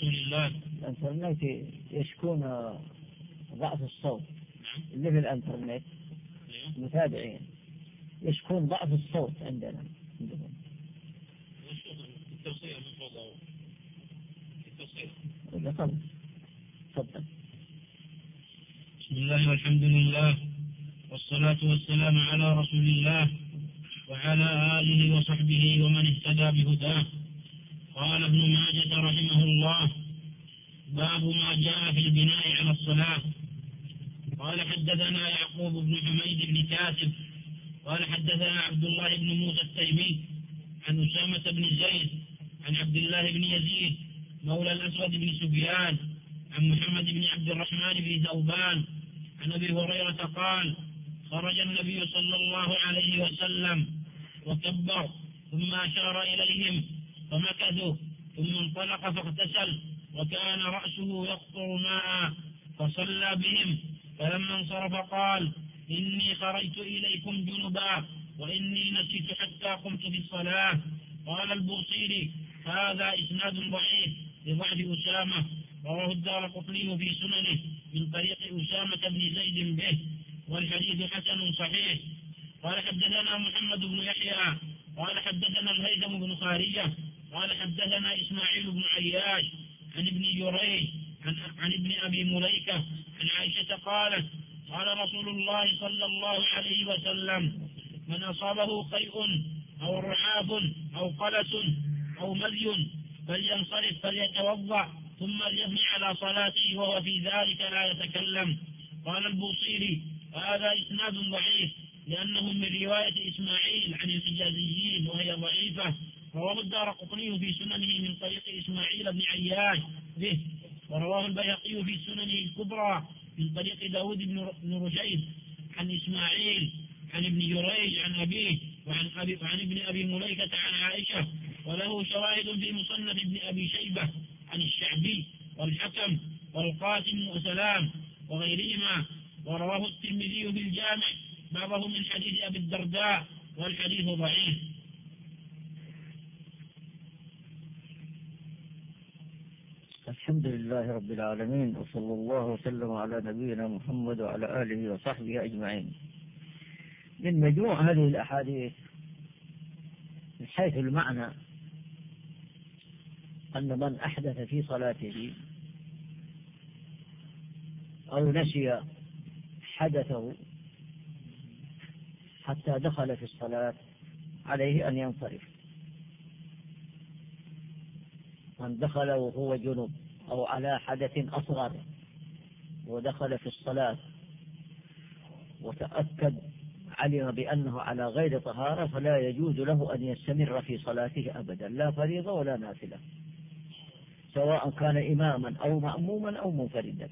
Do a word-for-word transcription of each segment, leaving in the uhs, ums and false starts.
رسول الله. الإنترنت يشكون ضعف الصوت. اللي في الإنترنت متابعين يشكون ضعف الصوت عندنا. التوصية من فوق التوصية. تفضل. بسم الله والحمد لله والصلاة والسلام على رسول الله وعلى آله وصحبه ومن اهتدى بهداه. قال ابن ماجة رحمه الله: باب ما جاء في البناء على الصلاة. قال حدثنا يعقوب بن حميد بن كاسب قال حدثنا عبد الله بن موسى التيمي عن أسامة بن زيد عن عبد الله بن يزيد مولى الأسود بن سفيان عن محمد بن عبد الرحمن بن ثوبان عن أبي هريرة قال: خرج النبي صلى الله عليه وسلم وكبر ثم أشار إليهم فمكثوا ثم انطلق فاغتسل وكان رأسه يقطر ماء فصلى بهم، فلما انصرف قال: إني خرجت إليكم جنبا وإني نسيت حتى قمت في الصلاة. قال البوصيري: هذا إسناد ضعيف لضعف أسامة، رواه الدارقطني في سننه من طريق أسامة بن زيد به، والحديث حسن صحيح. قال حدثنا محمد بن يحيى قال حدثنا الهيثم بن خارجة قال حدثنا إسماعيل بن عياش عن ابن جريج عن, عن ابن أبي مليكة عن عائشة قالت: قال رسول الله صلى الله عليه وسلم: من أصابه قيء أو رعاف أو قلس أو مذي فلينصرف فليتوضأ ثم ليبني على صلاته وهو في ذلك لا يتكلم. قال البوصيري: هذا إسناد ضعيف لأنه من رواية إسماعيل عن الحجازيين وهي ضعيفة. رواه الدارقطني في سننه من طريق إسماعيل بن عياش به، ورواه البيهقي في سننه الكبرى من طريق داود بن رشيد عن إسماعيل عن ابن جريج عن أبيه وعن, أبي وعن ابن أبي مليكة عن عائشة، وله شواهد في مصنف ابن أبي شيبة عن الشعبي والحكم والقاسم وسلام وغيرهما. ورواه الترمذي في الجامع بعضه من حديث أبي الدرداء والحديث ضعيف. الحمد لله رب العالمين، وصلى الله وسلم على نبينا محمد وعلى آله وصحبه أجمعين. من مجموع هذه الأحاديث من حيث المعنى أن من أحدث في صلاته أو نسي حدثه حتى دخل في الصلاة عليه أن ينصرف. من دخل وهو جنب أو على حدث أصغر ودخل في الصلاة وتأكد علم بأنه على غير طهارة فلا يجوز له أن يستمر في صلاته أبدا، لا فريضة ولا نافلة، سواء كان إماما أو مأموما أو منفردا.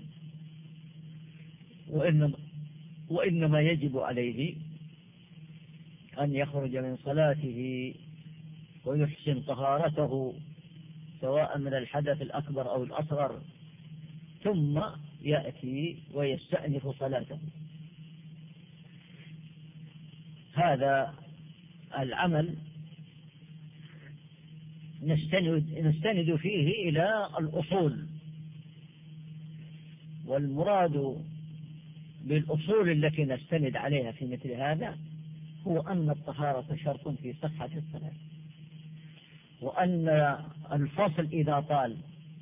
وإنما, وإنما يجب عليه أن يخرج من صلاته ويحسن طهارته سواء من الحدث الأكبر أو الأصغر، ثم يأتي ويستأنف صلاته. هذا العمل نستند, نستند فيه إلى الأصول، والمراد بالأصول التي نستند عليها في مثل هذا هو أن الطهارة شرط في صحة الصلاة، وأن الفصل إذا طال،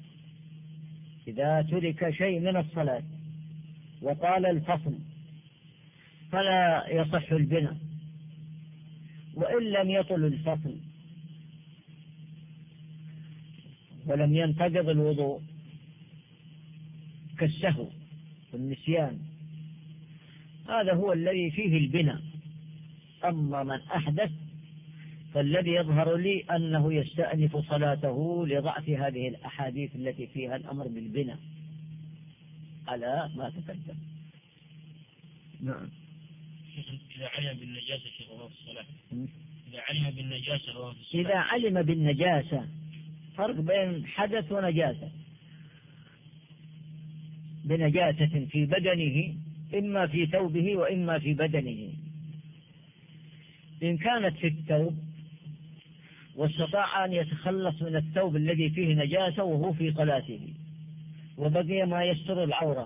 إذا ترك شيء من الصلاة وطال الفصل فلا يصح البناء، وإن لم يطل الفصل ولم ينتقض الوضوء كالسهو والنسيان، هذا هو الذي فيه البناء. أما من أحدث فالذي يظهر لي أنه يستأنف صلاته لضعف هذه الأحاديث التي فيها الأمر بالبناء على ما تقدم. نعم. إذا علم بالنجاسة هو في الصلاة، إذا علم بالنجاسة هو في الصلاة. إذا علم بالنجاسة، فرق بين حدث ونجاسة. بنجاسة في بدنه، إما في ثوبه وإما في بدنه. إن كانت في الثوب واستطاع أن يتخلص من الثوب الذي فيه نجاسة وهو في صلاته وبقي ما يستر العورة،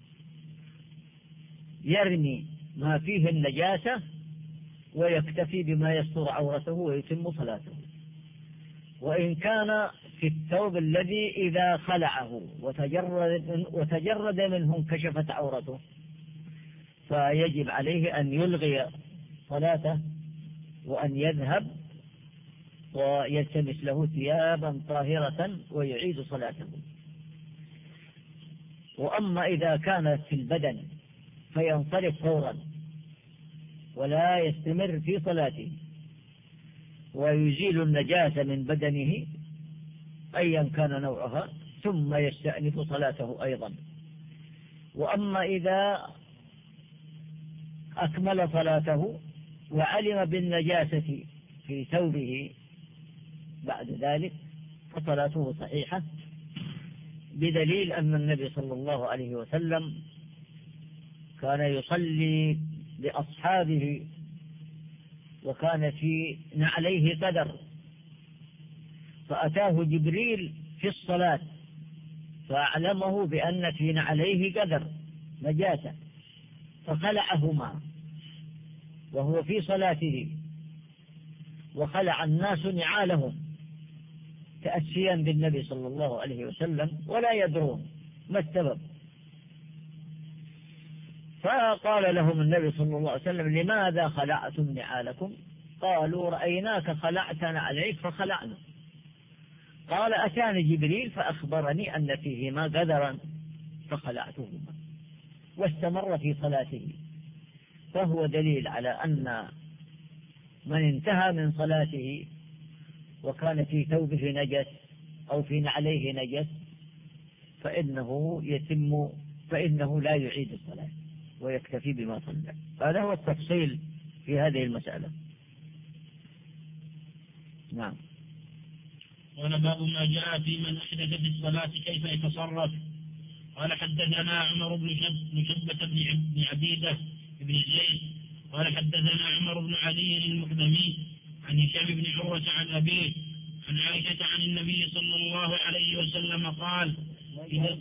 يرمي ما فيه النجاسة ويكتفي بما يستر عورته ويتم صلاته. وإن كان في الثوب الذي إذا خلعه وتجرد, وتجرد منه انكشفت عورته فيجب عليه أن يلغي صلاته وأن يذهب ويلتمس له ثيابا طاهرة ويعيد صلاته. وأما إذا كانت في البدن فينصرف فورا ولا يستمر في صلاته ويزيل النجاسة من بدنه أيا كان نوعها ثم يستأنف صلاته أيضا. وأما إذا أكمل صلاته وعلم بالنجاسة في ثوبه بعد ذلك فصلاته صحيحة، بدليل أن النبي صلى الله عليه وسلم كان يصلي بأصحابه وكان في نعليه قدر، فأتاه جبريل في الصلاة فأعلمه بأن في نعليه قدر نجاسة فخلعهما وهو في صلاته، وخلع الناس نعالهم تأسيا بالنبي صلى الله عليه وسلم ولا يدرون ما السبب. فقال لهم النبي صلى الله عليه وسلم: لماذا خلعتم نعالكم؟ قالوا: رأيناك خلعتنا عليك فخلعنا. قال: أتاني جبريل فأخبرني أن فيهما قدرا فخلعتهما، واستمر في صلاته. فهو دليل على أن من انتهى من صلاته وكان في ثوبه نجس أو في نعليه نجس فإنه يتم فإنه لا يعيد الصلاة ويكتفي بما صلى. هذا هو التفصيل في هذه المسألة. نعم. قال: باب ما جاء في من أحدث في الصلاة كيف يتصرف. قال: حدثنا عمر بن شبة بن عبيدة بن زيد قال: حدثنا عمر بن علي المقدمي عن هشام بن عروة عن أبيه عن عائشة عن النبي صلى الله عليه وسلم قال: إذا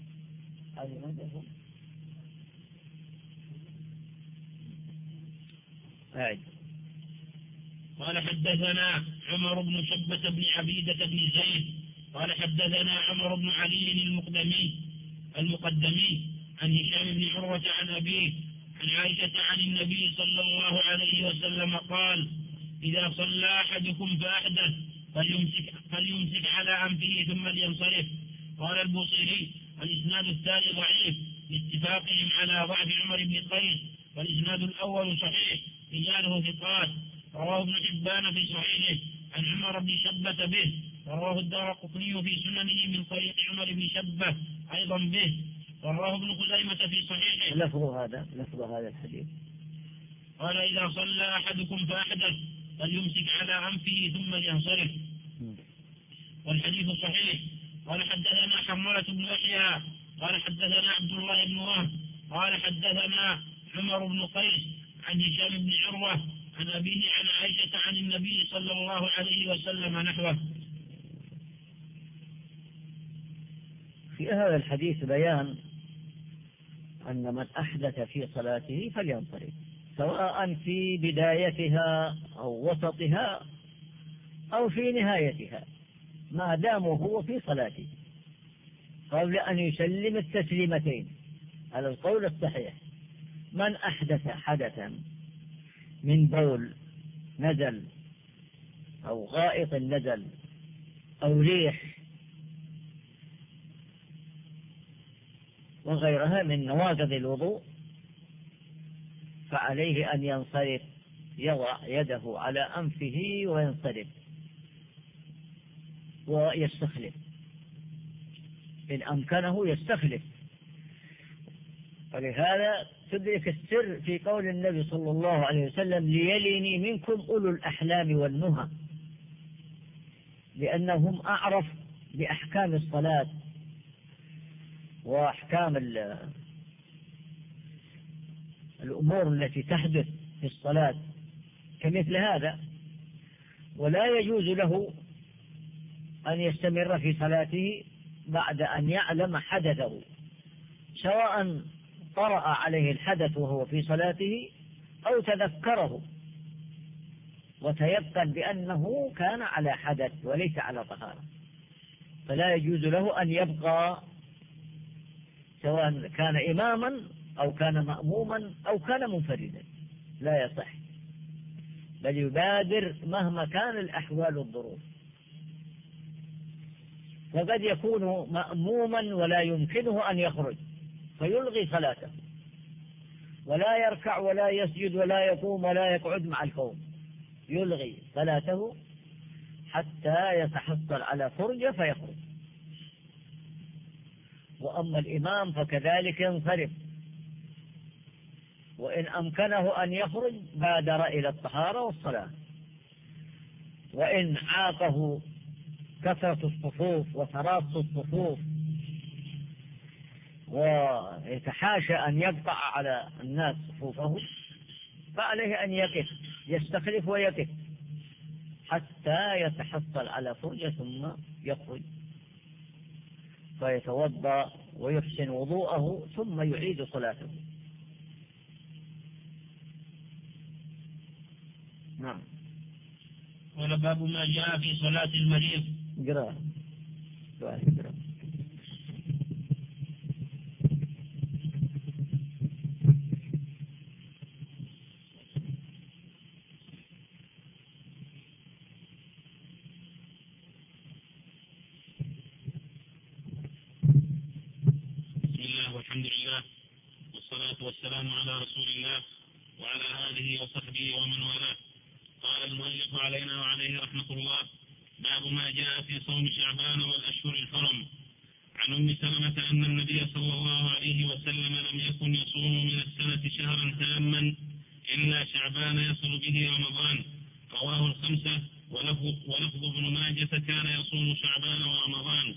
قال: حدثنا عمر بن شبة بن عبيدة بن زيد قال: حدثنا عمر بن علي المقدمي المقدمي عن هشام بن عروة عن أبيه عن عائشة عن النبي صلى الله عليه وسلم قال: إذا صلى أحدكم فأحدث فليمسك, فليمسك على أنفه ثم لينصرف. قال البوصيري: الإسناد الثاني ضعيف لاتفاقهم على ضعف عمر بن قيس، والإسناد الأول صحيح رجاله ثقات. رواه ابن حبان في صحيحه عن عمر بن شبة به، ورواه الدارقطني في سننه من طريق عمر بن شبة أيضا به، ورواه ابن خزيمة في صحيحه. لفظ هذا لفظ هذا الحديث. قال: إذا صلى أحدكم فأحدث فليمسك على أنفه ثم لينصرف. والحديث صحيح. قال: حدثنا حرملة بن يحيى قال: حدثنا عبد الله بن وهب قال: حدثنا عمر بن قيس عن هشام بن عروة عن أبيه عن عائشة عن النبي صلى الله عليه وسلم نحوه. في هذا الحديث بيان أن من أحدث في صلاته فلينصرف، سواء في بدايتها أو وسطها أو في نهايتها، ما دام هو في صلاته قبل أن يسلم التسليمتين على القول الصحيح. من أحدث حدثا من بول نزل أو غائط نزل أو ريح وغيرها من نواقض الوضوء فعليه أن ينصرف، يضع يده على أنفه وينصرف ويستخلف إن أمكنه يستخلف. ولهذا تدرك السر في قول النبي صلى الله عليه وسلم: ليليني منكم أولو الأحلام والنهى، لأنهم أعرف بأحكام الصلاة وأحكام الأمور التي تحدث في الصلاة كمثل هذا. ولا يجوز له أن يستمر في صلاته بعد أن يعلم حدثه، سواء طرأ عليه الحدث وهو في صلاته أو تذكره وتيقن بأنه كان على حدث وليس على طهارة، فلا يجوز له أن يبقى سواء كان إماما أو كان مأموما أو كان منفردا، لا يصح، بل يبادر مهما كان الأحوال والظروف. وقد يكون مأموما ولا يمكنه أن يخرج فيلغي صلاته، ولا يركع ولا يسجد ولا يقوم ولا يقعد مع القوم، يلغي صلاته حتى يتحصل على فرجة فيخرج. وأما الإمام فكذلك ينصرف، وإن أمكنه أن يخرج بادر إلى الطهارة والصلاة، وإن عاقه كثرة الصفوف وتراص الصفوف ويتحاشى أن يقطع على الناس صفوفه فعليه أن يقف، يستخلف ويقف حتى يتحصل على فرجة ثم يخرج فيتوضأ ويحسن وضوءه ثم يعيد صلاته. نعم. قال باب ما جاء في صلاة المريض. قراءة قراءة الحمد لله والصلاة والسلام على رسول الله وعلى آله وصحبه ومن والاه. قال المؤلف علينا وعليه رحمة الله: باب ما جاء في صوم شعبان والأشهر الحرم. عن أم سلمة أن النبي صلى الله عليه وسلم لم يكن يصوم من السنة شهرا تاما إلا شعبان يصل به رمضان. رواه الخمسة ولفظ, ولفظ ابن ماجة كان يصوم شعبان ورمضان.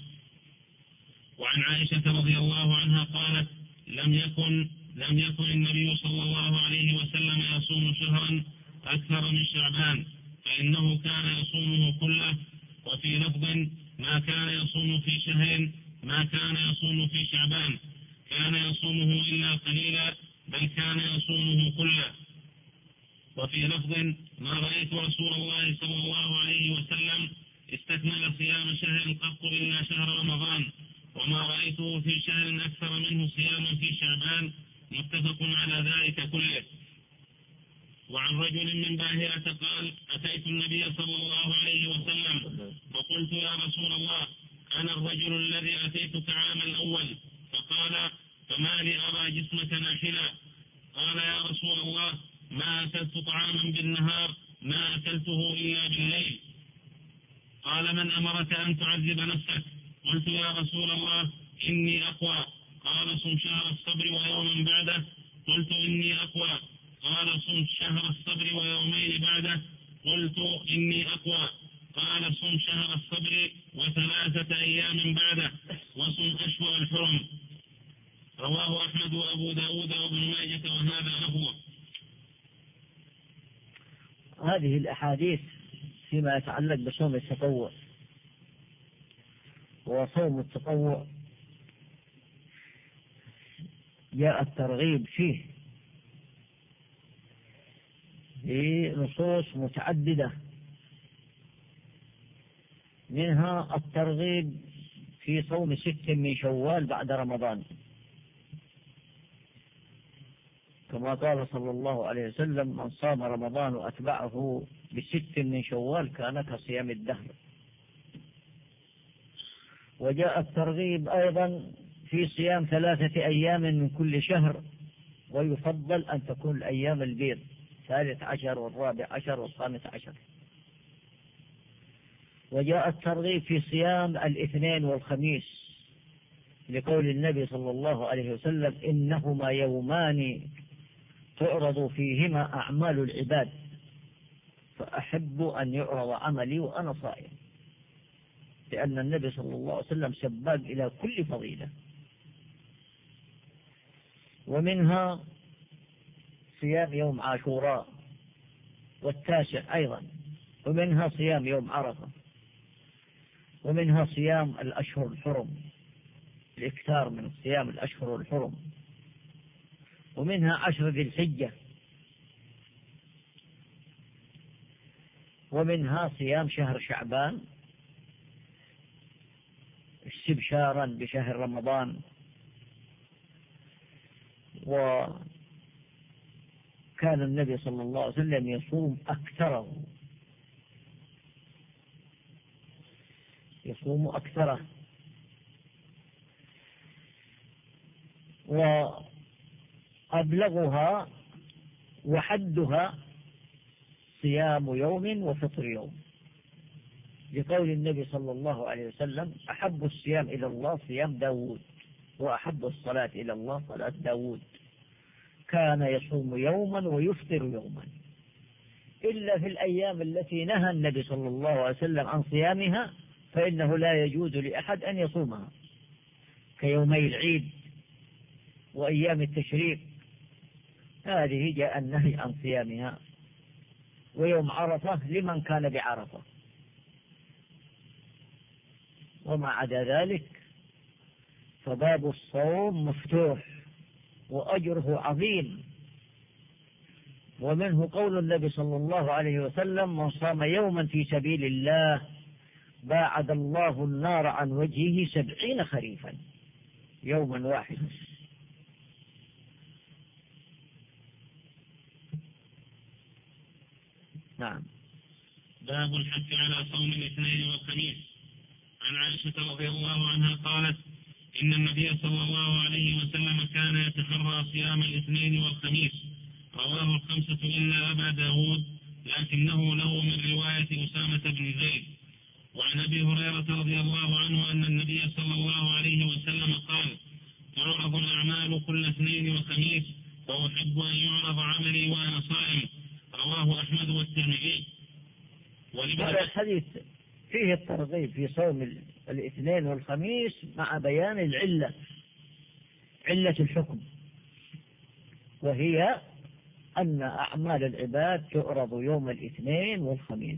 وعن عائشة رضي الله عنها قالت: لم يكن لم يكن النبي صلى الله عليه وسلم يصوم شهرا أكثر من شعبان، فإنه كان يصومه كله. وفي لفظ: ما كان يصوم في شهر ما كان يصوم في شعبان، كان يصومه إلا قليلا، بل كان يصومه كله. وفي لفظ: ما رأيت رسول الله صلى الله عليه وسلم استكمل صيام شهر قط إلا شهر رمضان، وما رأيته في شهر أكثر منه صياما في شعبان. متفق على ذلك كله. وعن رجل من باهرة قال: أتيت النبي صلى الله عليه وسلم وقلت: يا رسول الله، أنا الرجل الذي أتيتك عام الأول. فقال: فما لي أرى جسمك ناحلا؟ قال: يا رسول الله، ما أكلت طعاما بالنهار ما أكلته إلا بالليل. قال: من أمرك أن تعذب نفسك؟ قلت: يا رسول الله، إني أقوى. قال: صم شهر الصبر ويوما بعده. قلت: إني أقوى. قال: صم شهر الصبر ويومين بعده. قلت: إني أقوى. قال: صم شهر الصبر وثلاثة أيام بعده، وصم أشهر الحرم. رواه أحمد وأبو داود وابن ماجة وهذا لفظه. هذه الأحاديث فيما يتعلق بصوم التطوع. وصوم التطوع جاء الترغيب فيه بنصوص متعددة، منها الترغيب في صوم ست من شوال بعد رمضان، كما قال صلى الله عليه وسلم: من صام رمضان وأتبعه بست من شوال كان كصيام الدهر. وجاء الترغيب أيضا في صيام ثلاثة أيام من كل شهر، ويفضل أن تكون الأيام البيض، الثالث عشر والرابع عشر والخامس عشر. وجاء الترغيب في صيام الاثنين والخميس، لقول النبي صلى الله عليه وسلم: إنهما يومان تعرض فيهما أعمال العباد، فأحب أن يعرض عملي وأنا صائم، لأن النبي صلى الله عليه وسلم سباق إلى كل فضيلة. ومنها صيام يوم عاشوراء والتاسع أيضا، ومنها صيام يوم عرفة، ومنها صيام الأشهر الحرم، الإكثار من صيام الأشهر الحرم، ومنها عشر ذي الحجة، ومنها صيام شهر شعبان استبشارا بشهر رمضان. وكان النبي صلى الله عليه وسلم يصوم أكثره، يصوم أكثره. وأبلغها وحدها صيام يوم وفطر يوم، لقول النبي صلى الله عليه وسلم: أحب الصيام إلى الله صيام داود، وأحب الصلاة إلى الله صلاة داود، كان يصوم يوما ويفطر يوما، إلا في الأيام التي نهى النبي صلى الله عليه وسلم عن صيامها فإنه لا يجوز لأحد أن يصومها، كيومي العيد وأيام التشريق، هذه جاء النهي عن صيامها، ويوم عرفة لمن كان بعرفة. وما عدا ذلك فباب الصوم مفتوح وأجره عظيم. ومنه قول النبي صلى الله عليه وسلم: من صام يوما في سبيل الله باعد الله النار عن وجهه سبعين خريفا، يوما واحدا. نعم. باب الحث على صوم الاثنين والخميس. عن عائشة رضي الله عنها قالت: إن النبي صلى الله عليه وسلم كان يتحرى صيام الاثنين والخميس، رواه الخمسة إلا أبا داود، لكنه له من رواية أسامة بن زيد. وعن أبي هريرة رضي الله عنه أن النبي صلى الله عليه وسلم قال: تعرض الأعمال كل اثنين وخميس، وأحب أن يعرض عملي وأنا صائم، رواه أحمد والترمذي. هذا الحديث فيه الترغيب في صوم الاثنين والخميس مع بيان العلة، علة الحكم، وهي أن أعمال العباد تعرض يوم الاثنين والخميس.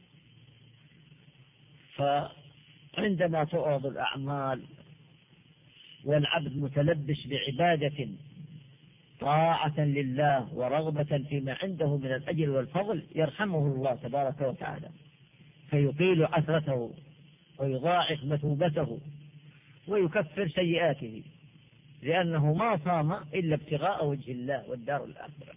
فعندما تعرض الأعمال والعبد متلبس بعبادة طاعة لله ورغبة فيما عنده من الأجر والفضل، يرحمه الله تبارك وتعالى، فيقيل عثرته ويضاعف مثوبته ويكفر سيئاته، لأنه ما صام إلا ابتغاء وجه الله والدار الآخرة.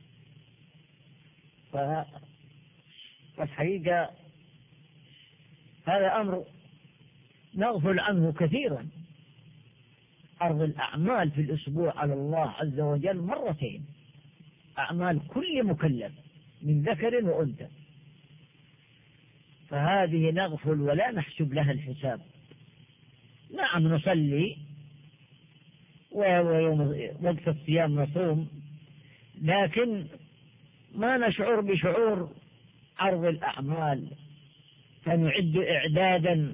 فالحقيقة هذا أمر نغفل عنه كثيرا، عرض الأعمال في الأسبوع على الله عز وجل مرتين، أعمال كل مكلف من ذكر وأنثى، فهذه نغفل ولا نحسب لها الحساب. نعم نصلي ويوم وقت الصيام نصوم، لكن ما نشعر بشعور عرض الأعمال، فنعد إعدادا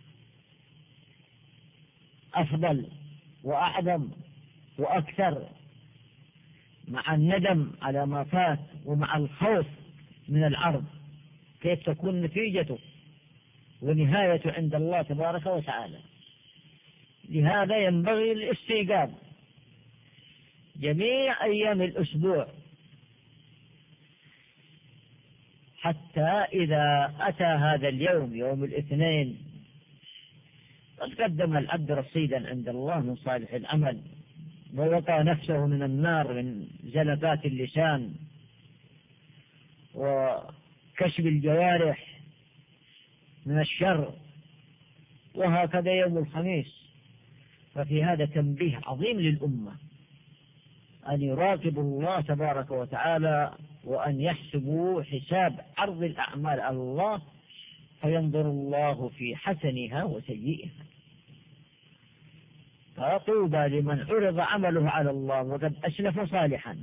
أفضل وأعظم وأكثر، مع الندم على ما فات ومع الخوف من العرض كيف تكون نتيجته ونهايته عند الله تبارك وتعالى. لهذا ينبغي الاستيقاظ جميع أيام الأسبوع، حتى إذا أتى هذا اليوم يوم الاثنين قد قدم العبد رصيدا عند الله من صالح العمل، ووقى نفسه من النار من زلفات اللسان وكشف الجوارح من الشر، وهكذا يوم الخميس. ففي هذا تنبيه عظيم للأمة أن يراقبوا الله تبارك وتعالى، وأن يحسبوا حساب عرض الأعمال على الله، فينظر الله في حسنها وسيئها. فطوبى لمن عرض عمله على الله وقد أسلف صالحا،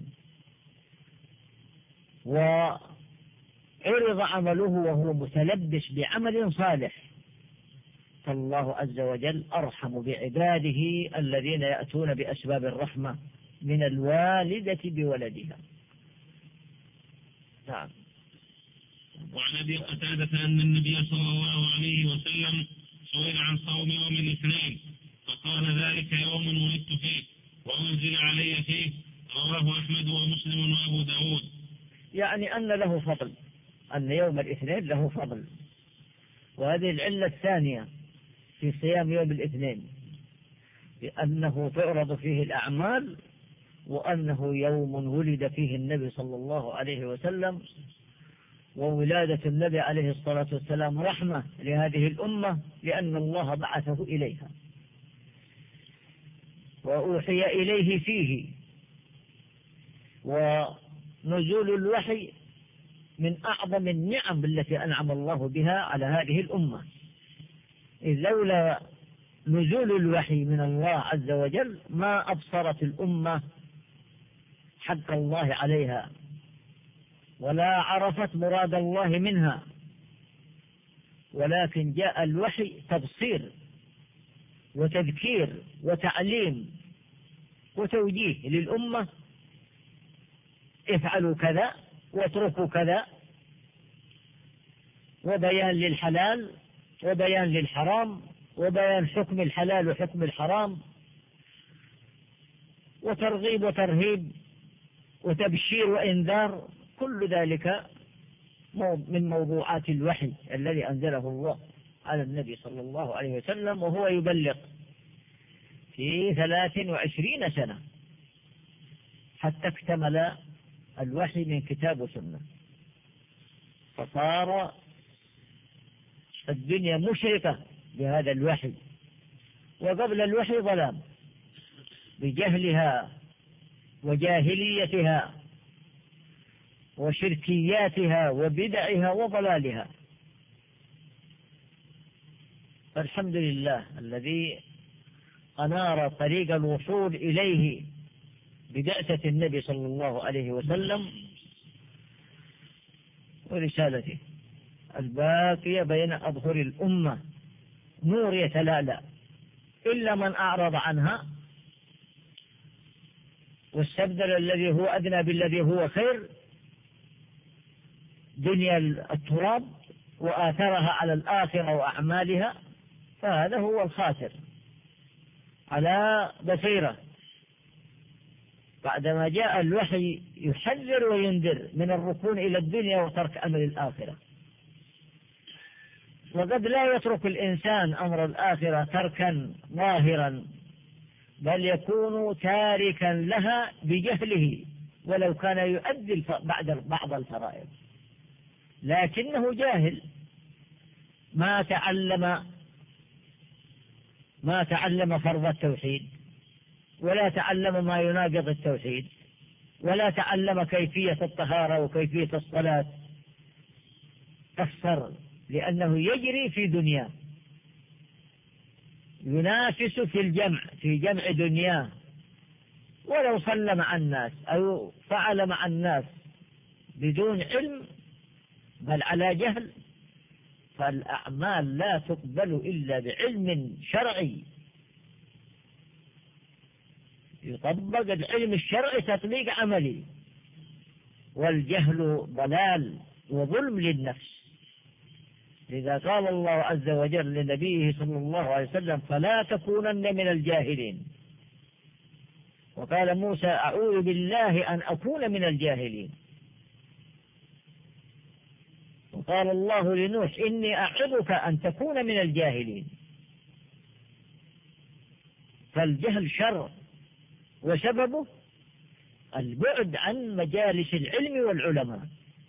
وعرض عمله وهو متلبس بعمل صالح، فالله عز وجل أرحم بعباده الذين يأتون بأسباب الرحمة من الوالدة بولدها. نعم. وعن أبي قتادة أن النبي صلى الله عليه وسلم سئل عن صوم يوم الاثنين فقال ذلك يوم ولدت فيه وأنزل علي فيه. رواه أحمد ومسلم وأبو داود. يعني أن له فضل، أن يوم الاثنين له فضل. وهذه العلة الثانية في صيام يوم الاثنين، لأنه تعرض فيه الأعمال، وأنه يوم ولد فيه النبي صلى الله عليه وسلم، وولادة النبي عليه الصلاة والسلام رحمة لهذه الأمة لأن الله بعثه إليها وأوحي إليه فيه. ونزول الوحي من أعظم النعم التي أنعم الله بها على هذه الأمة، إذ لولا نزول الوحي من الله عز وجل ما أبصرت الأمة حق الله عليها ولا عرفت مراد الله منها، ولكن جاء الوحي تبصير وتذكير وتعليم وتوجيه للأمة، افعلوا كذا واتركوا كذا، وبيان للحلال وبيان للحرام، وبيان حكم الحلال وحكم الحرام، وترغيب وترهيب وتبشير وإنذار. كل ذلك من موضوعات الوحي الذي أنزله الله على النبي صلى الله عليه وسلم، وهو يبلغ في ثلاث وعشرين سنة حتى اكتمل الوحي من كتاب وسنة، فصار الدنيا مشرقة بهذا الوحي. وقبل الوحي ظلام بجهلها وجاهليتها وشركياتها وبدعها وضلالها. فالحمد لله الذي أنار طريق الوصول إليه ببعثة النبي صلى الله عليه وسلم ورسالته الباقية بين أظهر الأمة، نور يتلالى، إلا من أعرض عنها واستبدل الذي هو أدنى بالذي هو خير، دنيا التراب، وآثرها على الآخرة وأعمالها، فهذا هو الخاسر على بصيرة بعدما جاء الوحي يحذر وينذر من الركون إلى الدنيا وترك أمر الآخرة. وقد لا يترك الإنسان أمر الآخرة تركا ظاهرا، بل يكون تاركا لها بجهله ولو كان يؤدي بعض الفرائض، لكنه جاهل، ما تعلم ما تعلم فرض التوحيد، ولا تعلم ما يناقض التوحيد، ولا تعلم كيفية الطهارة وكيفية الصلاة، أكثر لأنه يجري في دنياه، ينافس في الجمع في جمع دنياه، ولو صلى مع الناس أو فعل مع الناس بدون علم بل على جهل، فالأعمال لا تقبل إلا بعلم شرعي، يطبق العلم الشرعي تطبيق عملي، والجهل ضلال وظلم للنفس. لذا قال الله عز وجل لنبيه صلى الله عليه وسلم: فلا تكونن من الجاهلين. وقال موسى: أعوذ بالله أن أكون من الجاهلين. وقال الله لنوح: إني أعظك أن تكون من الجاهلين. فالجهل شر، وسببه البعد عن مجالس العلم والعلماء،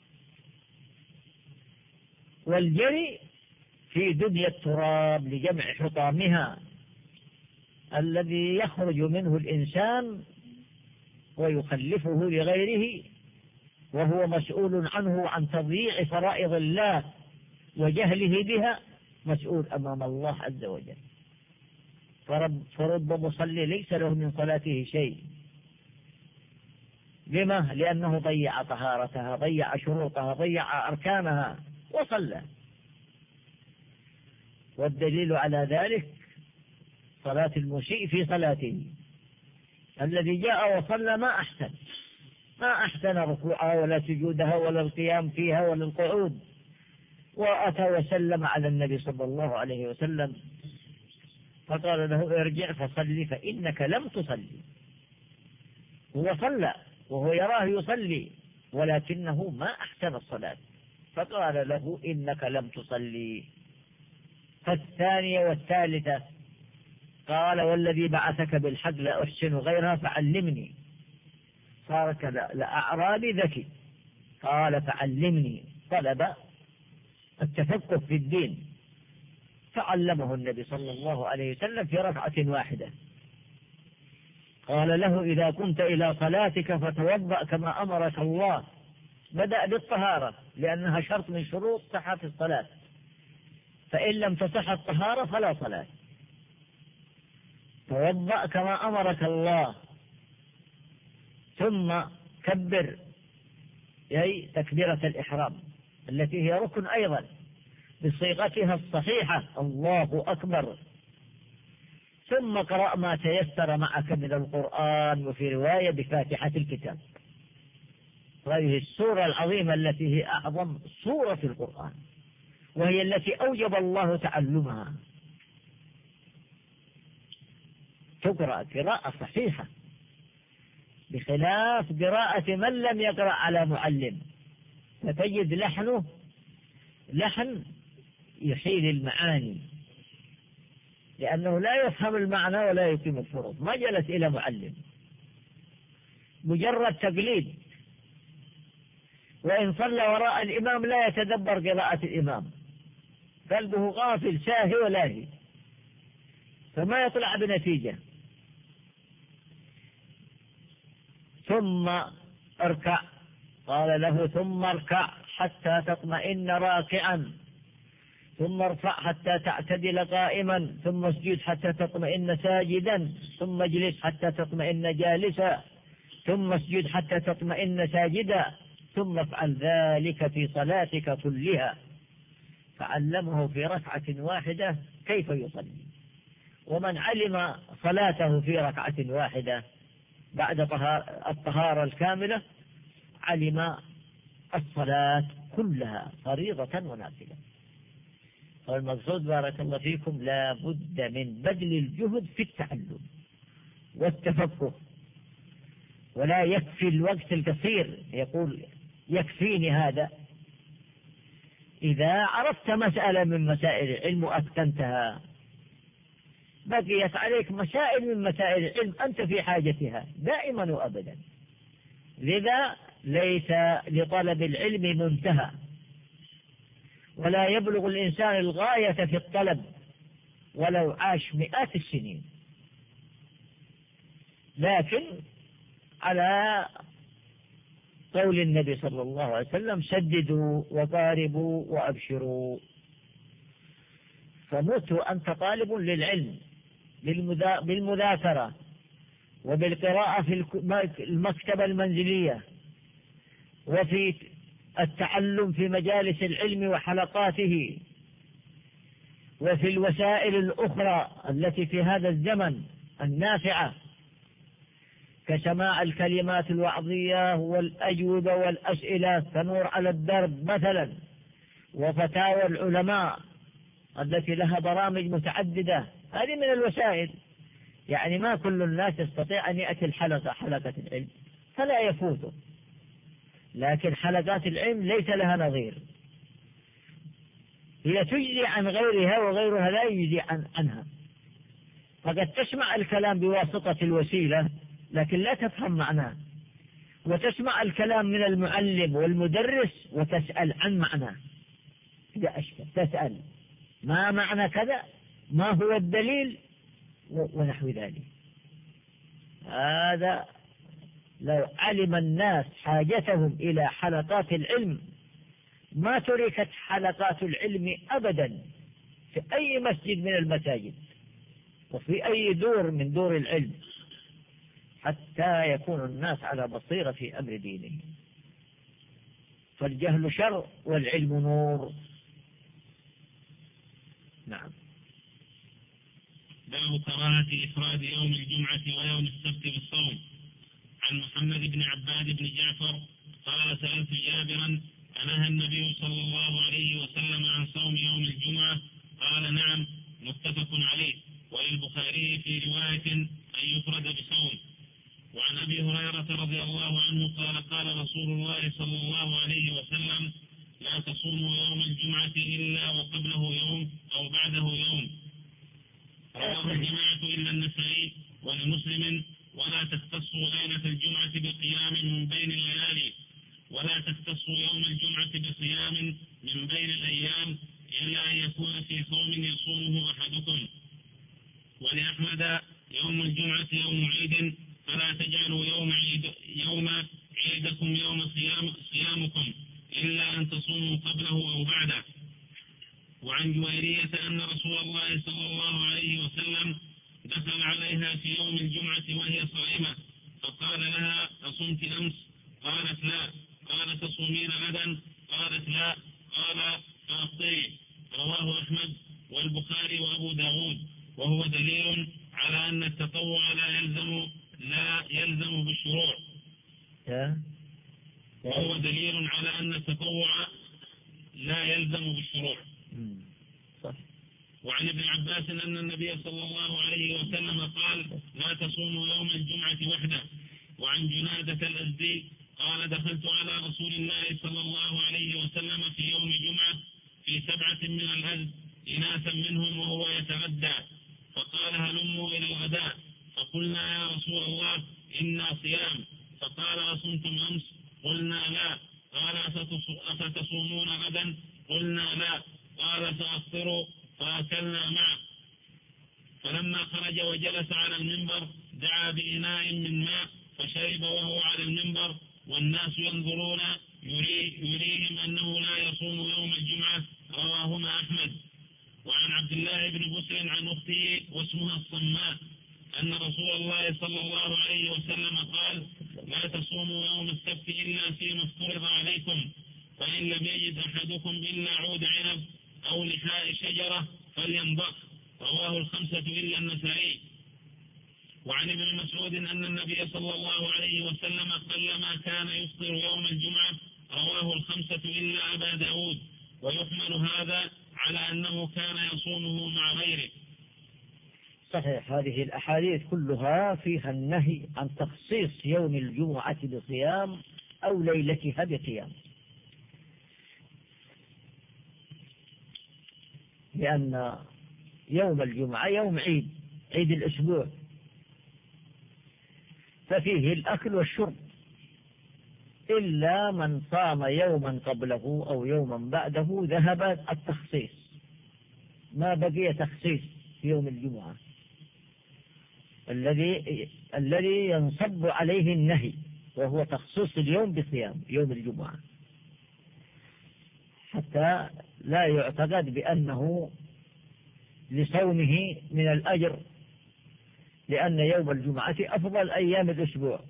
والجري في دنيا التراب لجمع حطامها الذي يخرج منه الإنسان ويخلفه لغيره، وهو مسؤول عنه عن تضييع فرائض الله وجهله بها، مسؤول أمام الله عز وجل. فرب, فرب مصلي ليس له من صلاته شيء. لما؟ لأنه ضيع طهارتها، ضيع شروطها، ضيع أركانها وصلى. والدليل على ذلك صلاة المسيء في صلاته، الذي جاء وصلى ما أحسن ما أحسن ركوعها ولا سجودها ولا القيام فيها ولا القعود، وأتى وسلم على النبي صلى الله عليه وسلم، فقال له ارجع فصلي فإنك لم تصلي. هو صلى وهو يراه يصلي ولكنه ما أحسن الصلاة، فقال له إنك لم تصلي. فالثانية والثالثة قال والذي بعثك بالحق لا أحسن غيرها فعلمني. صارت لأعرابي ذكي، قال فعلمني، طلب التفقه في الدين، فعلمه النبي صلى الله عليه وسلم في ركعة واحدة. قال له إذا كنت إلى صلاتك فتوضأ كما أمرك الله. بدأ بالطهارة لأنها شرط من شروط صحة الصلاة، فإن لم تصح الطهارة فلا صلاة. توضأ كما أمرك الله، ثم كبر، أي تكبيرة الإحرام التي هي ركن أيضا بصيغتها الصحيحة الله أكبر، ثم قرأ ما تيسر معك من القرآن، وفي رواية بفاتحة الكتاب، وهذه السورة العظيمة التي هي أعظم سورة في القرآن، وهي التي أوجب الله تعلمها. تقرأ قراءة صحيحة بخلاف قراءة من لم يقرأ على معلم، فتجد لحنه لحن يحيل المعاني، لأنه لا يفهم المعنى ولا يتم الفروض، ما جلس إلى معلم، مجرد تقليد. وإن صلى وراء الإمام لا يتدبر قراءة الإمام، قلبه غافل ساهي ولاهي، فما يطلع بنتيجة. ثم اركع، قال له ثم اركع حتى تطمئن راكعا، ثم ارفع حتى تعتدل قائما، ثم اسجد حتى تطمئن ساجدا، ثم اجلس حتى تطمئن جالسا، ثم اسجد حتى تطمئن ساجدا، ثم افعل ذلك في صلاتك كلها. فعلمه في ركعة واحدة كيف يصلي. ومن علم صلاته في ركعة واحدة بعد الطهارة الكاملة علم الصلاة كلها فريضة ونافلة. والمقصود بارك الله فيكم لا بد من بذل الجهد في التعلم والتفقه، ولا يكفي الوقت القصير. يقول يكفيني هذا إذا عرفت مسألة من مسائل العلم وأتقنتها، بقيت عليك مسائل من مسائل العلم أنت في حاجتها دائما وأبدا. لذا ليس لطلب العلم منتهى، ولا يبلغ الإنسان الغاية في الطلب ولو عاش مئات السنين، لكن على قول النبي صلى الله عليه وسلم سددوا وقاربوا وأبشروا. فمت أنت طالب للعلم بالمذاكرة وبالقراءة في المكتبة المنزلية، وفي التعلم في مجالس العلم وحلقاته، وفي الوسائل الأخرى التي في هذا الزمن النافعة كسماع الكلمات الوعظية والأجوبة والأسئلة كنور على الدرب مثلا، وفتاوى العلماء التي لها برامج متعددة. هذه من الوسائل. يعني ما كل الناس يستطيع أن يأتي الحلقة حلقة العلم فلا يفوته، لكن حلقات العلم ليس لها نظير، هي تجزي عن غيرها وغيرها لا يجزي عن عنها. فقد تسمع الكلام بواسطة الوسيلة لكن لا تفهم معناه، وتسمع الكلام من المعلم والمدرس وتسأل عن معناه. إذا أشكل تسأل ما معنى كذا، ما هو الدليل، ونحو ذلك. هذا لو علم الناس حاجتهم إلى حلقات العلم ما تركت حلقات العلم أبدا في أي مسجد من المساجد وفي أي دور من دور العلم، حتى يكون الناس على بصيرة في أمر دينه. فالجهل شر والعلم نور. نعم. باب كراهة إفراد يوم الجمعة ويوم السبت بالصوم. عن محمد بن عباد بن جعفر قال سألت جابرا أنهى النبي صلى الله عليه وسلم عن صوم يوم الجمعة؟ قال نعم، متفق عليه، وللبخاري في رواية أن يفرد بصوم. وعن أبي هريرة رضي الله عنه قال قال رسول الله صلى الله عليه وسلم لا تصوموا يوم الجمعة إلا وقبله يوم أو بعده يوم. رواه الجماعة إلا النسائي. ولمسلم ولا تختصوا ليلة الجمعة بقيام من بين الليالي، ولا تختصوا يوم الجمعة بصيام من بين الأيام إلا أن يكون في صوم يصومه أحدكم. ولأحمد يوم الجمعة يوم عيد فلا تجعلوا يوم عيد يوم عيدكم يوم صيام صيامكم إلا أن تصوموا قبله أو بعده. وعن جويرية أن رسول الله صلى الله عليه وسلم دخل عليها في يوم الجمعة وهي صائمة فقال لها أصمت أمس؟ قالت لا. قال تصومين غدا؟ قالت لا. قال فأفطري. رواه أحمد والبخاري وأبو داود، وهو دليل على أن التطوع لا يلزم لا يلزم بالشروع. وهو دليل على أن التطوع لا يلزم بالشروع. صح. وعن ابن عباس أن النبي صلى الله عليه وسلم قال لا تصوموا يوم الجمعة وحده. وعن جنادة الأزدي قال دخلت على رسول الله صلى الله عليه وسلم في يوم جمعة في سبعة من الأزد إناثا منهم وهو يتغدى، فقال هلموا إلى الغداء. فقلنا يا رسول الله إنا صيام. فقال أصمتم أمس؟ قلنا لا. قال أفتصومون غدا؟ قلنا لا. قال فأفطروا. فأكلنا معه. فلما خرج وجلس على المنبر دعا بإناء من ماء فشرب وهو على المنبر والناس ينظرون يري يريهم أنه لا يصوم يوم الجمعة. رواهما أحمد. وعن عبد الله بن بسر عن أخته واسمها الصماء أن رسول الله صلى الله عليه وسلم قال لا تصوموا يوم السبت إلا فيما افترض عليكم، فإن لم يجد أحدكم إلا عود عنب أو لحاء شجرة فلينضخ. رواه الخمسة إلا النسائي. وعن ابن مسعود أن النبي صلى الله عليه وسلم قلما كان يفطر يوم الجمعة. رواه الخمسة إلا أبا داود. ويحمل هذا على أنه كان يصومه مع غيره. صحيح. هذه الأحاديث كلها فيها النهي عن تخصيص يوم الجمعة بصيام أو ليلتها بقيام، لأن يوم الجمعة يوم عيد عيد الأسبوع، ففيه الأكل والشرب، إلا من صام يوما قبله أو يوما بعده ذهب التخصيص، ما بقي تخصيص يوم الجمعة الذي الذي ينصب عليه النهي، وهو تخصيص اليوم بصيام يوم الجمعة، حتى لا يعتقد بأنه لصومه من الأجر، لأن يوم الجمعة أفضل أيام الأسبوع.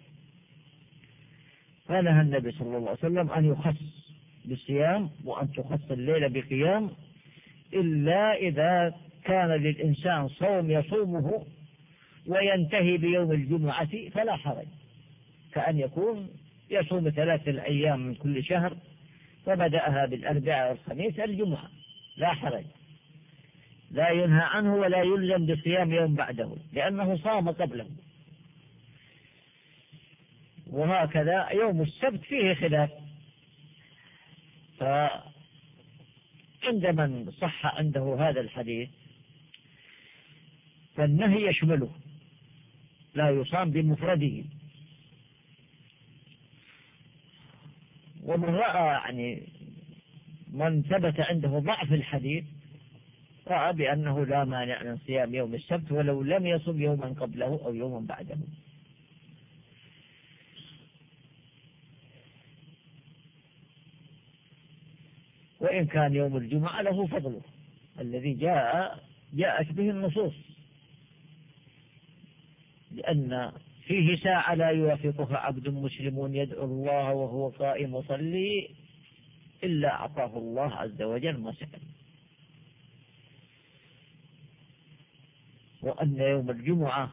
فنهى النبي صلى الله عليه وسلم أن يخص بالصيام وأن تخص الليلة بقيام، إلا إذا كان للإنسان صوم يصومه وينتهي بيوم الجمعة فلا حرج، كأن يكون يصوم ثلاثة أيام من كل شهر فبدأها بالأربعاء والخميس الجمعة، لا حرج، لا ينهى عنه ولا يلزم بصيام يوم بعده لأنه صام قبله. وهكذا يوم السبت فيه خلاف، فعند من صح عنده هذا الحديث فالنهي يشمله، لا يصام بمفرده. ومن رأى يعني من ثبت عنده ضعف الحديث رأى بأنه لا مانع من صيام يوم السبت ولو لم يصم يوما قبله أو يوما بعده. وإن كان يوم الجمعة له فضله الذي جاء جاءت به النصوص، لأن فيه ساعة لا يوافقها عبد مسلم يدعو الله وهو قائم يصلي إلا أعطاه الله عز وجل ما سأل. وأن يوم الجمعة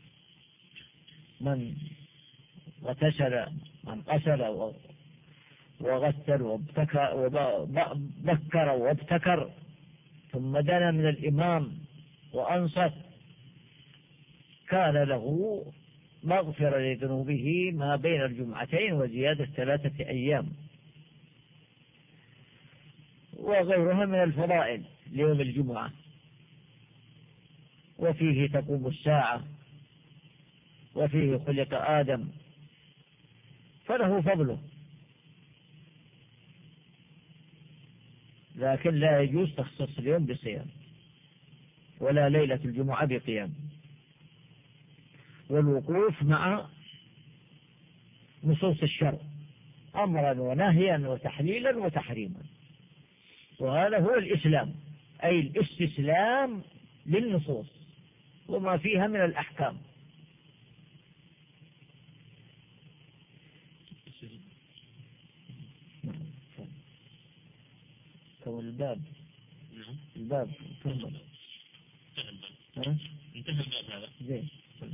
من غتسل من قسل وغسل وابتكر وبكر وابتكر ثم دنا من الإمام وأنصت كان له مغفرة لذنوبه ما بين الجمعتين وزيادة ثلاثة أيام وغيرها من الفضائل ليوم الجمعة. وفيه تقوم الساعة وفيه خلق آدم فله فضله، لكن لا يجوز تخصيص اليوم بصيام ولا ليلة الجمعة بقيام، والوقوف مع نصوص الشرع أمرا ونهيا وتحليلا وتحريما، وهذا هو الإسلام، أي الاستسلام للنصوص وما فيها من الأحكام. تو الباب الباب تفضل. انتهى الباب هذا. زين.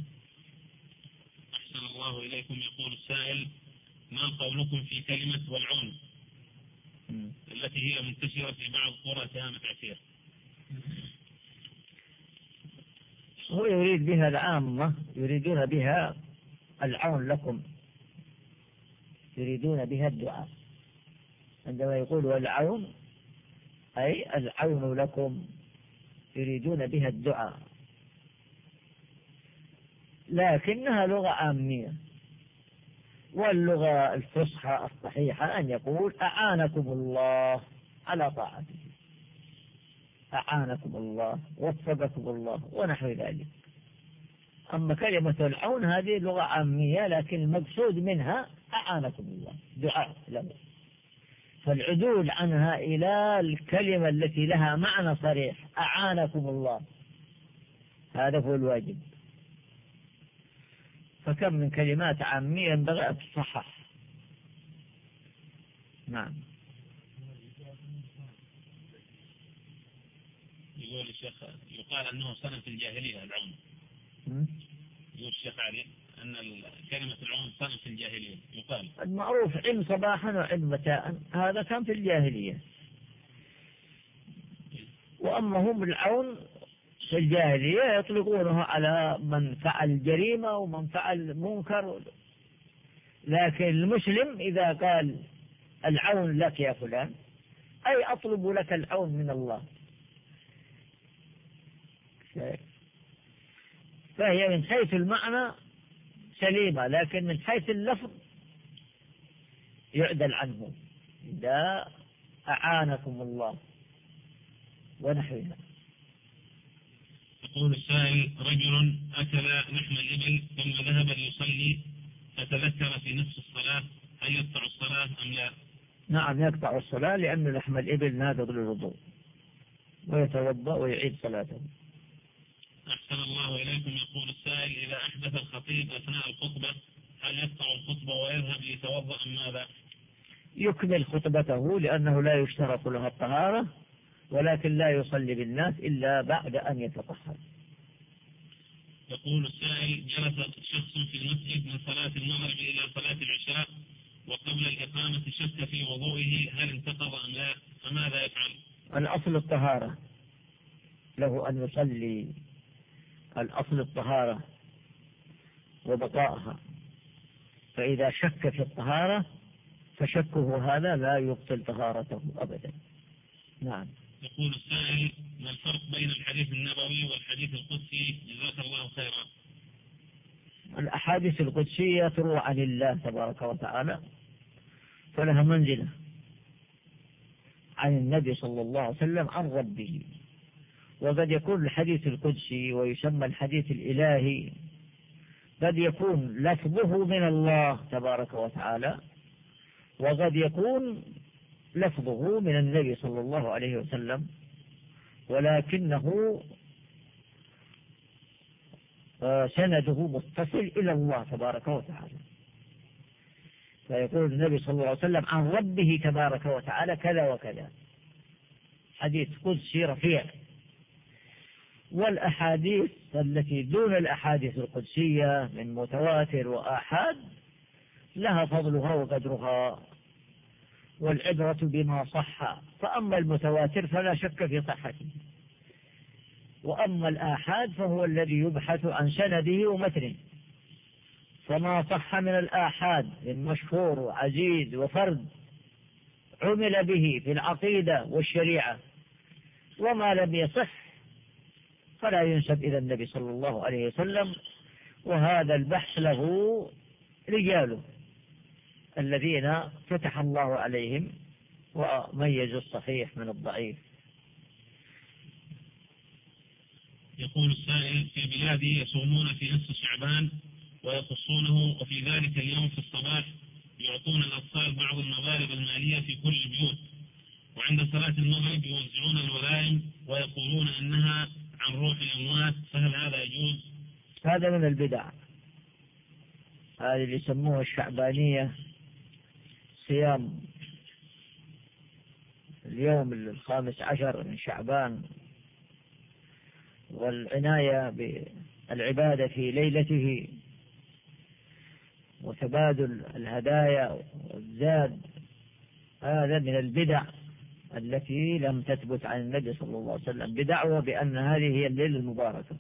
أحسن الله إليكم. يقول السائل: ما قولكم في كلمة والعون التي هي منتشرة في بعض قرى تهامة عسير؟ هو يريد بها العامة، يريدون بها العون لكم، يريدون بها الدعاء. عندما يقول والعون أي العون لكم، يريدون بها الدعاء، لكنها لغة عامية. واللغة الفصحى الصحيحة أن يقول أعانكم الله على طاعته، أعانكم الله، وفقكم الله، ونحو ذلك. أما كلمة العون هذه لغة عامية، لكن المقصود منها أعانكم الله، دعاء له. فالعدول عنها إلى الكلمة التي لها معنى صريح، أعانكم الله، هذا هو الواجب. فكم من كلمات عامية ينبغي أن تصحح. نعم. يقول الشيخ يقال أنه صنم في الجاهلية العون. يقول الشيخ علي أن كلمة العون صنم في الجاهلية. يقال المعروف علم صباحا وعلم متاء، هذا كان في الجاهلية. وأما هم العون في الجاهلية يطلقونه على من فعل جريمة ومن فعل منكر، لكن المسلم إذا قال العون لك يا فلان أي أطلب لك العون من الله، فهي من حيث المعنى سليمة، لكن من حيث اللفظ يعدل عنه. إذا أعانكم الله ونحوها. يقول السائل: رجل أكل لحم الإبل ثم ذهب ليصلي فتذكر في نفس الصلاة، هل يقطع الصلاة أم لا؟ نعم يقطع الصلاة، لأن لحم الإبل ناقض للوضوء، ويتوضأ ويعيد صلاته. أحسن الله إليكم. يقول السائل: إذا أحدث الخطيب أثناء الخطبة هل يقطع الخطبة ويذهب ليتوضأ أم ماذا؟ يكمل خطبته، لأنه لا يشترط لها الطهارة، ولكن لا يصلي بالناس إلا بعد أن يتطهر. يقول السائل: جلس شخص في المسجد من صلاة المغرب إلى صلاة العشاء وقبل الإقامة شك في وضوئه، هل انتقض أم لا؟ فماذا يفعل؟ الأصل الطهارة، له أن يصلي، الأصل الطهارة وبقائها، فإذا شك في الطهارة فشكه هذا لا يبطل طهارته أبدا. نعم. يقول السائل: ما الفرق بين الحديث النبوي والحديث القدسي؟ جزاك الله خيرا. الأحاديث القدسية تروى عن الله تبارك وتعالى، فلها منزلة عن النبي صلى الله عليه وسلم عن ربه. وقد يكون الحديث القدسي ويسمى الحديث الإلهي، قد يكون لفظه من الله تبارك وتعالى، وقد يكون لفظه من النبي صلى الله عليه وسلم، ولكنه سنده متصل إلى الله تبارك وتعالى. فيقول النبي صلى الله عليه وسلم عن ربه تبارك وتعالى كذا وكذا، حديث قدسي رفيع. والأحاديث التي دون الأحاديث القدسية من متواتر وآحاد لها فضلها وقدرها، والعبرة بما صح، فأما المتواتر فلا شك في صحته، وأما الآحاد فهو الذي يبحث عن سنده ومتنه، فما صح من الآحاد المشهور وعزيز وفرد عمل به في العقيدة والشريعة، وما لم يصح فلا ينسب إلى النبي صلى الله عليه وسلم. وهذا البحث له رجاله الذين فتح الله عليهم وميزوا الصحيح من الضعيف. يقول السائل: في بلادي يصومون في نصف شعبان ويخصونه، وفي ذلك اليوم في الصباح يعطون الأطفال بعض المبالغ المالية في كل البيوت، وعند صلاة المغرب يوزعون الولائم ويقولون أنها عن روح الأموات، فهل هذا يجوز؟ هذا من البدع، هذه اللي يسموها الشعبانية، صيام اليوم الخامس عشر من شعبان والعناية بالعبادة في ليلته وتبادل الهدايا والزاد، هذا من البدع التي لم تثبت عن النبي صلى الله عليه وسلم بدعوة بأن هذه هي الليلة المباركة،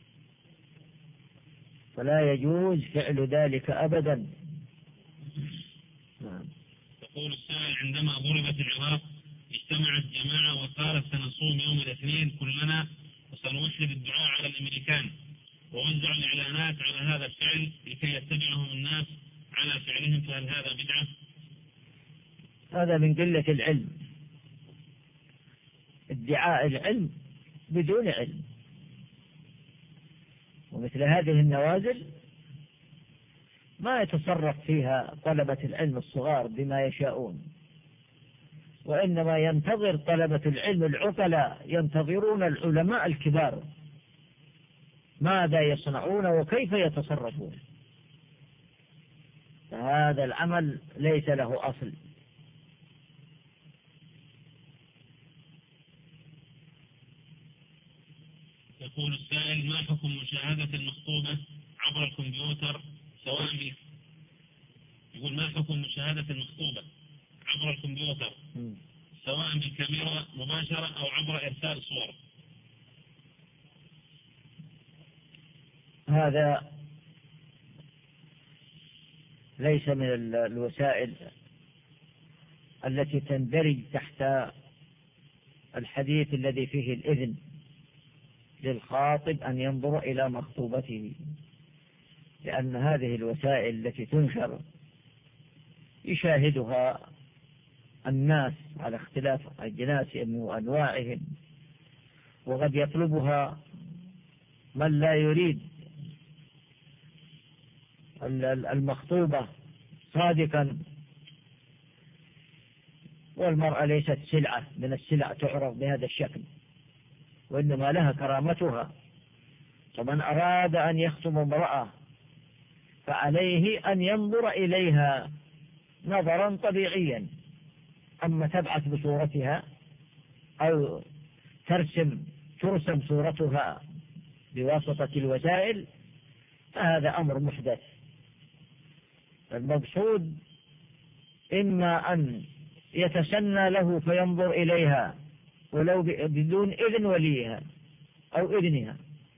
فلا يجوز فعل ذلك أبدا. يقول السائل: عندما ضربت العراق اجتمعت جماعة وقالت سنصوم يوم الاثنين كلنا وسنوحد الدعاء على الأمريكان، ووزعوا الإعلانات على هذا الفعل لكي يتبعهم الناس على فعلهم، فهل هذا بدعة؟ هذا من قلة العلم، ادعاء العلم بدون علم، ومثل هذه النوازل ما يتصرف فيها طلبة العلم الصغار بما يشاءون، وإنما ينتظر طلبة العلم العقلاء، ينتظرون العلماء الكبار ماذا يصنعون وكيف يتصرفون، فهذا العمل ليس له أصل. يقول السائل: ما حكم مشاهدة المخطوبة عبر الكمبيوتر سواء يقول ما حكم مشاهدة المخطوبة عبر الكمبيوتر سواء بالكاميرا مباشرة أو عبر إرسال صور؟ هذا ليس من الوسائل التي تندرج تحت الحديث الذي فيه الإذن للخاطب أن ينظر إلى مخطوبته، لأن هذه الوسائل التي تنشر يشاهدها الناس على اختلاف أجناسهم وأنواعهم، وقد يطلبها من لا يريد المخطوبة صادقا، والمرأة ليست سلعة من السلع تعرض بهذا الشكل، وإنما لها كرامتها. فمن أراد أن يخطب امرأة فعليه أن ينظر إليها نظرا طبيعيا، أما تبعث بصورتها أو ترسم ترسم صورتها بواسطة الوسائل فهذا أمر محدث. المقصود إما أن يتسنى له فينظر إليها ولو بدون إذن وليها أو إذنها،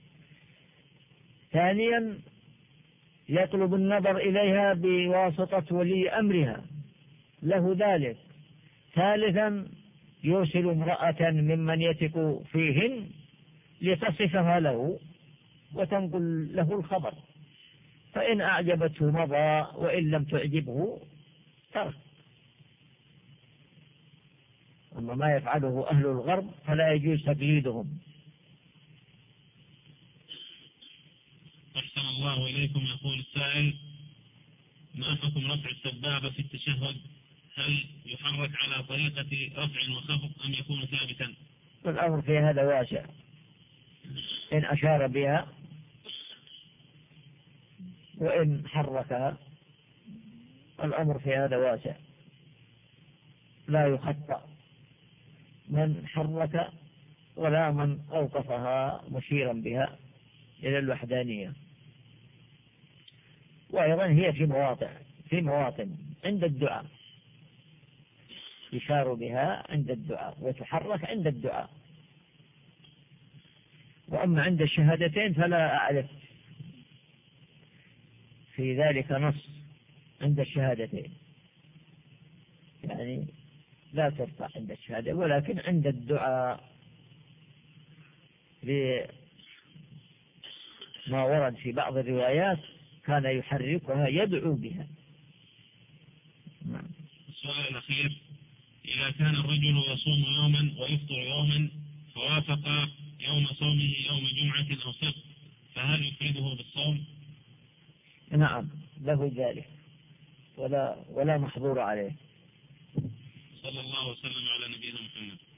ثانيا يطلب النظر إليها بواسطة ولي أمرها له ذلك، ثالثا يرسل امرأة ممن يثق فيهن لتصفها له وتنقل له الخبر، فإن أعجبته مضى وإن لم تعجبه ترك. أما ما يفعله أهل الغرب فلا يجوز تقليدهم. أحسن الله إليكم. يقول السائل: ما حكم رفع السبابة في التشهد؟ هل يحرك على طريقة رفع وخفض أم يكون ثابتا؟ الأمر في هذا واسع، إن أشار بها وإن حركها الأمر في هذا واسع، لا يخطأ من حرك ولا من أوقفها مشيرا بها إلى الوحدانية. وأيضا هي في مواطن في مواطن عند الدعاء، يشار بها عند الدعاء وتحرك عند الدعاء. وأما عند الشهادتين فلا أعرف في ذلك نص عند الشهادتين، يعني لا ترفع عند الشهادة، ولكن عند الدعاء لما ورد في بعض الروايات كان يحركها يدعو بها. السؤال الأخير: إذا كان الرجل يصوم يوما ويفطر يوما فوافق يوم صومه يوم جمعة أو سبت، فهل يفرده بالصوم؟ نعم، له ذلك ولا ولا محظور عليه. صلى الله وسلم على نبينا محمد.